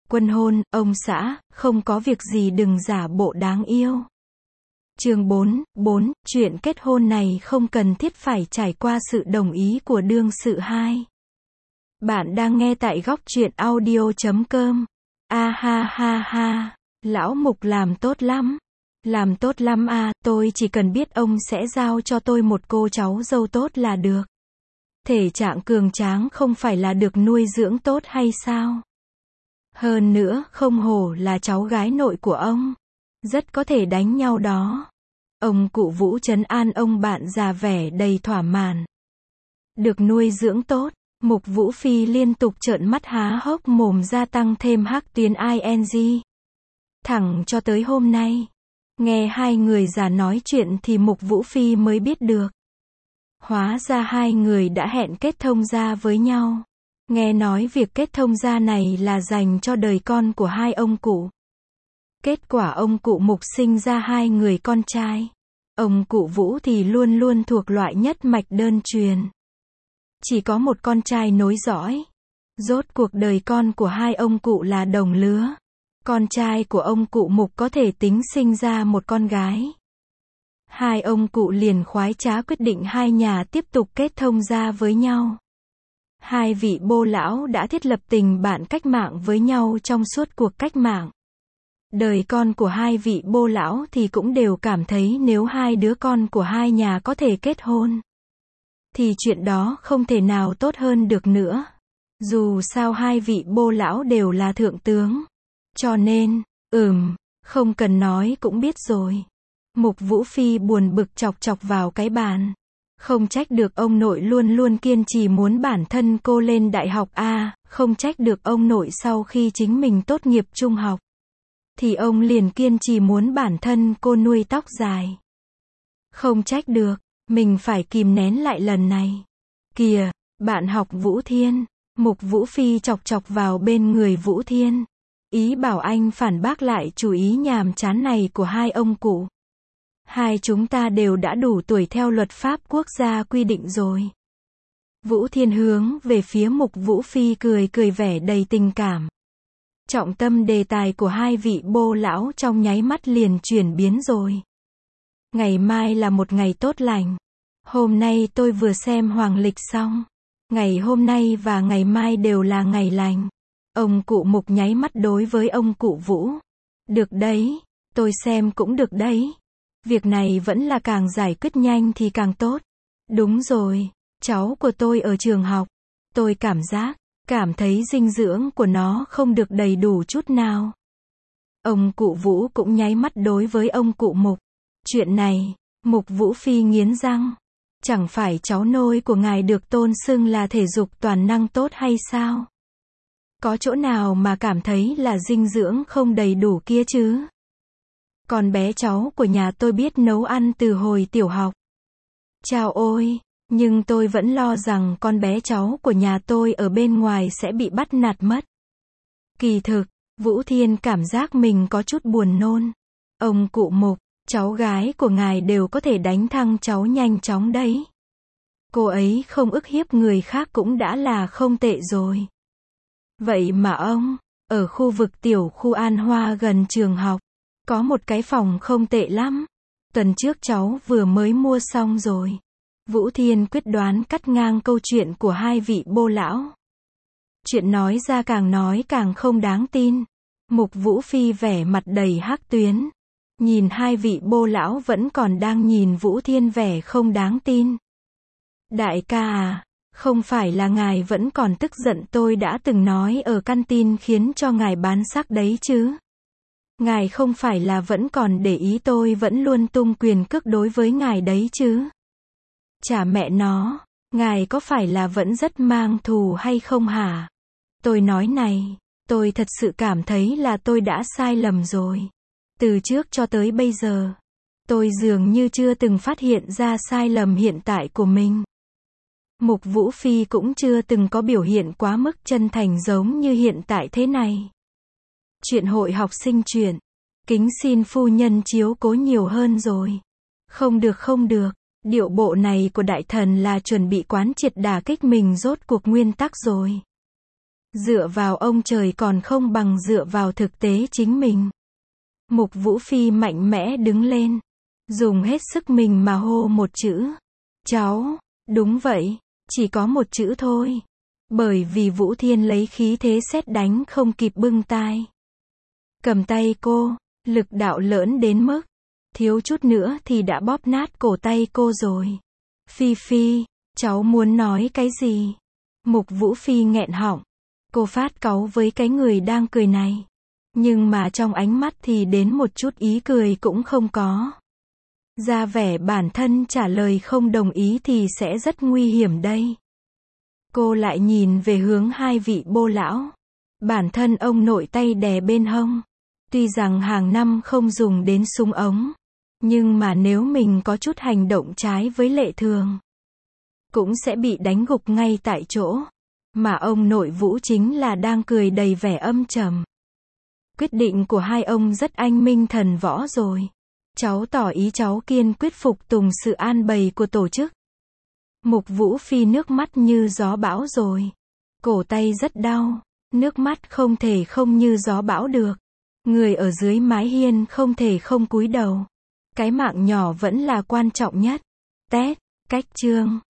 Quân hôn, ông xã, không có việc gì đừng giả bộ đáng yêu. Chương 4, chuyện kết hôn này không cần thiết phải trải qua sự đồng ý của đương sự hai. Bạn đang nghe tại góc truyện audio.com. A ha ha ha, lão Mục làm tốt lắm. Làm tốt lắm à, tôi chỉ cần biết ông sẽ giao cho tôi một cô cháu dâu tốt là được. Thể trạng cường tráng không phải là được nuôi dưỡng tốt hay sao? Hơn nữa, không hổ là cháu gái nội của ông. Rất có thể đánh nhau đó. Ông cụ Vũ trấn an ông bạn già vẻ đầy thỏa mãn. Được nuôi dưỡng tốt, Mục Vũ Phi liên tục trợn mắt há hốc mồm gia tăng thêm hắc tuyến ing. Thẳng cho tới hôm nay. Nghe hai người già nói chuyện thì Mục Vũ Phi mới biết được. Hóa ra hai người đã hẹn kết thông gia với nhau. Nghe nói việc kết thông gia này là dành cho đời con của hai ông cụ. Kết quả ông cụ Mục sinh ra hai người con trai. Ông cụ Vũ thì luôn luôn thuộc loại nhất mạch đơn truyền. Chỉ có một con trai nối dõi. Rốt cuộc đời con của hai ông cụ là đồng lứa. Con trai của ông cụ Mục có thể tính sinh ra một con gái. Hai ông cụ liền khoái trá quyết định hai nhà tiếp tục kết thông gia với nhau. Hai vị bô lão đã thiết lập tình bạn cách mạng với nhau trong suốt cuộc cách mạng. Đời con của hai vị bô lão thì cũng đều cảm thấy nếu hai đứa con của hai nhà có thể kết hôn, thì chuyện đó không thể nào tốt hơn được nữa. Dù sao hai vị bô lão đều là thượng tướng. Cho nên, không cần nói cũng biết rồi. Mục Vũ Phi buồn bực chọc chọc vào cái bàn. Không trách được ông nội luôn luôn kiên trì muốn bản thân cô lên đại học a, không trách được ông nội sau khi chính mình tốt nghiệp trung học, thì ông liền kiên trì muốn bản thân cô nuôi tóc dài. Không trách được, mình phải kìm nén lại lần này. Kìa, bạn học Vũ Thiên. Mục Vũ Phi chọc chọc vào bên người Vũ Thiên. Ý bảo anh phản bác lại chủ ý nhàm chán này của hai ông cụ. Hai chúng ta đều đã đủ tuổi theo luật pháp quốc gia quy định rồi. Vũ Thiên hướng về phía Mục Vũ Phi cười cười vẻ đầy tình cảm. Trọng tâm đề tài của hai vị bô lão trong nháy mắt liền chuyển biến rồi. Ngày mai là một ngày tốt lành. Hôm nay tôi vừa xem hoàng lịch xong. Ngày hôm nay và ngày mai đều là ngày lành. Ông cụ Mục nháy mắt đối với ông cụ Vũ. Được đấy, tôi xem cũng được đấy. Việc này vẫn là càng giải quyết nhanh thì càng tốt. Đúng rồi, cháu của tôi ở trường học. Tôi cảm thấy dinh dưỡng của nó không được đầy đủ chút nào. Ông cụ Vũ cũng nháy mắt đối với ông cụ Mục. Chuyện này, Mục Vũ Phi nghiến răng. Chẳng phải cháu nôi của ngài được tôn xưng là thể dục toàn năng tốt hay sao? Có chỗ nào mà cảm thấy là dinh dưỡng không đầy đủ kia chứ? Con bé cháu của nhà tôi biết nấu ăn từ hồi tiểu học. Chao ôi, nhưng tôi vẫn lo rằng con bé cháu của nhà tôi ở bên ngoài sẽ bị bắt nạt mất. Kỳ thực, Vũ Thiên cảm giác mình có chút buồn nôn. Ông cụ Mục, cháu gái của ngài đều có thể đánh thăng cháu nhanh chóng đấy. Cô ấy không ức hiếp người khác cũng đã là không tệ rồi. Vậy mà ông, ở khu vực tiểu khu An Hoa gần trường học, có một cái phòng không tệ lắm. Tuần trước cháu vừa mới mua xong rồi. Vũ Thiên quyết đoán cắt ngang câu chuyện của hai vị bô lão. Chuyện nói ra càng nói càng không đáng tin. Mục Vũ Phi vẻ mặt đầy hắc tuyến. Nhìn hai vị bô lão vẫn còn đang nhìn Vũ Thiên vẻ không đáng tin. Đại ca à, không phải là ngài vẫn còn tức giận tôi đã từng nói ở căn tin khiến cho ngài bán sắc đấy chứ? Ngài không phải là vẫn còn để ý tôi vẫn luôn tung quyền cước đối với ngài đấy chứ? Chả mẹ nó, ngài có phải là vẫn rất mang thù hay không hả? Tôi nói này, tôi thật sự cảm thấy là tôi đã sai lầm rồi. Từ trước cho tới bây giờ, tôi dường như chưa từng phát hiện ra sai lầm hiện tại của mình. Mục Vũ Phi cũng chưa từng có biểu hiện quá mức chân thành giống như hiện tại thế này. Chuyện hội học sinh chuyện, kính xin phu nhân chiếu cố nhiều hơn rồi. Không được, điệu bộ này của đại thần là chuẩn bị quán triệt đả kích mình rốt cuộc nguyên tắc rồi. Dựa vào ông trời còn không bằng dựa vào thực tế chính mình. Mục Vũ Phi mạnh mẽ đứng lên, dùng hết sức mình mà hô một chữ. Cháu, đúng vậy, chỉ có một chữ thôi. Bởi vì Vũ Thiên lấy khí thế sét đánh không kịp bưng tai. Cầm tay cô, lực đạo lớn đến mức, thiếu chút nữa thì đã bóp nát cổ tay cô rồi. Phi Phi, cháu muốn nói cái gì? Mục Vũ Phi nghẹn họng. Cô phát cáu với cái người đang cười này. Nhưng mà trong ánh mắt thì đến một chút ý cười cũng không có. Ra vẻ bản thân trả lời không đồng ý thì sẽ rất nguy hiểm đây. Cô lại nhìn về hướng hai vị bô lão. Bản thân ông nội tay đè bên hông. Tuy rằng hàng năm không dùng đến súng ống. Nhưng mà nếu mình có chút hành động trái với lệ thường, cũng sẽ bị đánh gục ngay tại chỗ. Mà ông nội Vũ chính là đang cười đầy vẻ âm trầm. Quyết định của hai ông rất anh minh thần võ rồi. Cháu tỏ ý cháu kiên quyết phục tùng sự an bày của tổ chức. Mục Vũ Phi nước mắt như gió bão rồi. Cổ tay rất đau. Nước mắt không thể không như gió bão được. Người ở dưới mái hiên không thể không cúi đầu. Cái mạng nhỏ vẫn là quan trọng nhất. Tét, cách chương.